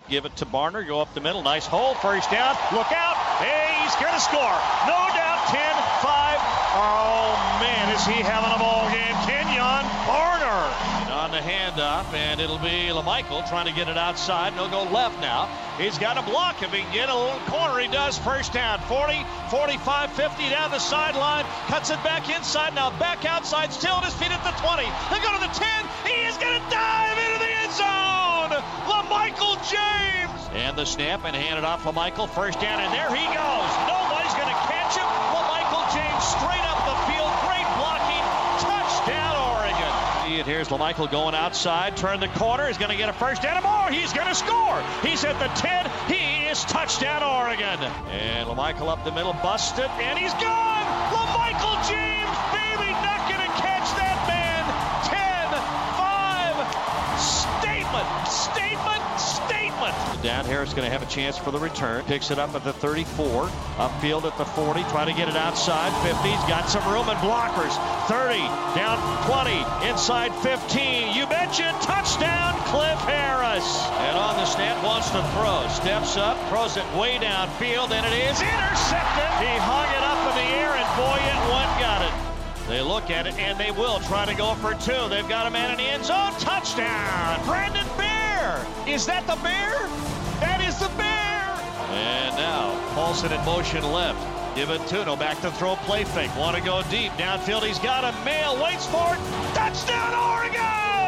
Give it to Barner, go up the middle, nice hole, first down, look out, hey, he's going to score, no doubt, 10-5, oh man, is he having a ball game, Kenjon Barner. And on the handoff, and it'll be LaMichael trying to get it outside, and he'll go left now, he's got a block, if he can get a little corner, he does, first down, 40, 45, 50, down the sideline, cuts it back inside, now back outside, still at his feet at the 20, they go to the 10, he is going to dive into the end zone, LaMichael James! And the snap and hand it off LaMichael, first down, and there he goes. Nobody's going to catch him. LaMichael James straight up the field, great blocking, touchdown Oregon. Here's LaMichael going outside, turn the corner, he's going to get a first down, and more, he's going to score. He's at the 10, he is touchdown Oregon. And LaMichael up the middle, busted, and he's gone. LaMichael James, baby, not going to catch that man. 10-5, statement. Down here is going to have a chance for the return. Picks it up at the 34. Upfield at the 40. Trying to get it outside. 50. He's got some room and blockers. 30. Down 20. Inside 15. You betcha. Touchdown, Cliff Harris. And on the snap, wants to throw. Steps up. Throws it way downfield. And it is intercepted. He hung it up in the air, and boy, it went got it. They look at it, and they will try to go for two. They've got a man in the end zone. Touchdown, Brandon Bear. Is that the Bear? That is the Bear. And now, Paulson in motion left. Give it to no back to throw, play fake. Want to go deep. Downfield, he's got a mail, waits for it. Touchdown, Oregon!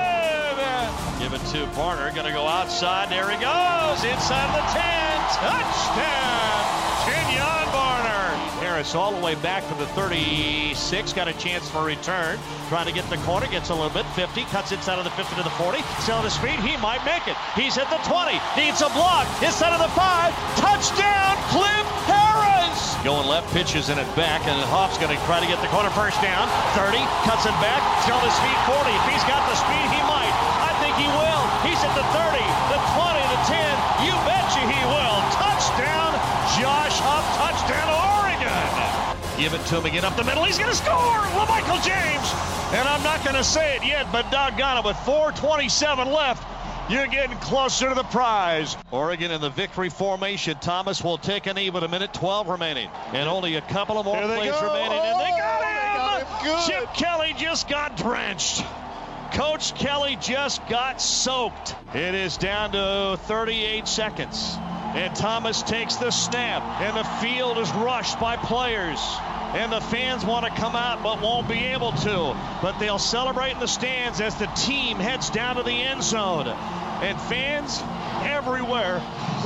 Give it to Barner, going to go outside. There he goes, inside the 10. Touchdown, Kenjon Barner. Harris all the way back to the 36, got a chance for a return. Trying to get the corner, gets a little bit, 50, cuts inside of the 50 to the 40. Still at his feet, he might make it. He's at the 20, needs a block, inside of the 5. Touchdown, Cliff Harris! Going left, pitches in it back, and Hoff's going to try to get the corner, first down. 30, cuts it back, still at his feet, 40. If he's got the speed, he might. I think he will. He's at the 30, the 20, the 10. You betcha he will. Touchdown, Josh Huff, touchdown, Oregon! Give it to him again up the middle. He's going to score! LaMichael James! And I'm not going to say it yet, but doggone it, with 4:27 left, you're getting closer to the prize. Oregon in the victory formation. Thomas will take a knee with a minute 12 remaining. And only a couple of more plays remaining. And they got him! Chip Kelly just got drenched. Coach Kelly just got soaked. It is down to 38 seconds. And Thomas takes the snap, and the field is rushed by players. And the fans want to come out but won't be able to. But they'll celebrate in the stands as the team heads down to the end zone. And fans everywhere,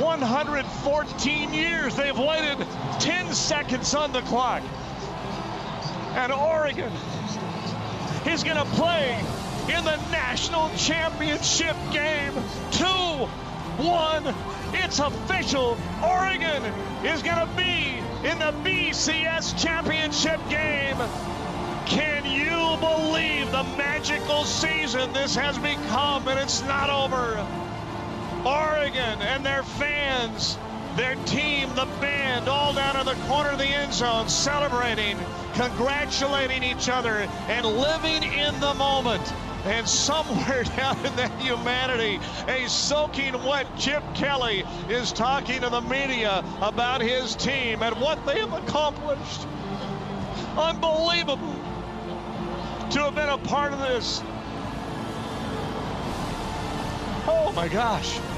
114 years they've waited 10 seconds on the clock. And Oregon is going to play in the national championship game. 2-1. It's official. Oregon is going to be in the BCS championship game. Can you believe the magical season this has become? And it's not over. Oregon and their fans, their team, the band, all down in the corner of the end zone, celebrating, congratulating each other, and living in the moment. And somewhere down in that humanity, a soaking wet Chip Kelly is talking to the media about his team and what they have accomplished. Unbelievable to have been a part of this. Oh my gosh.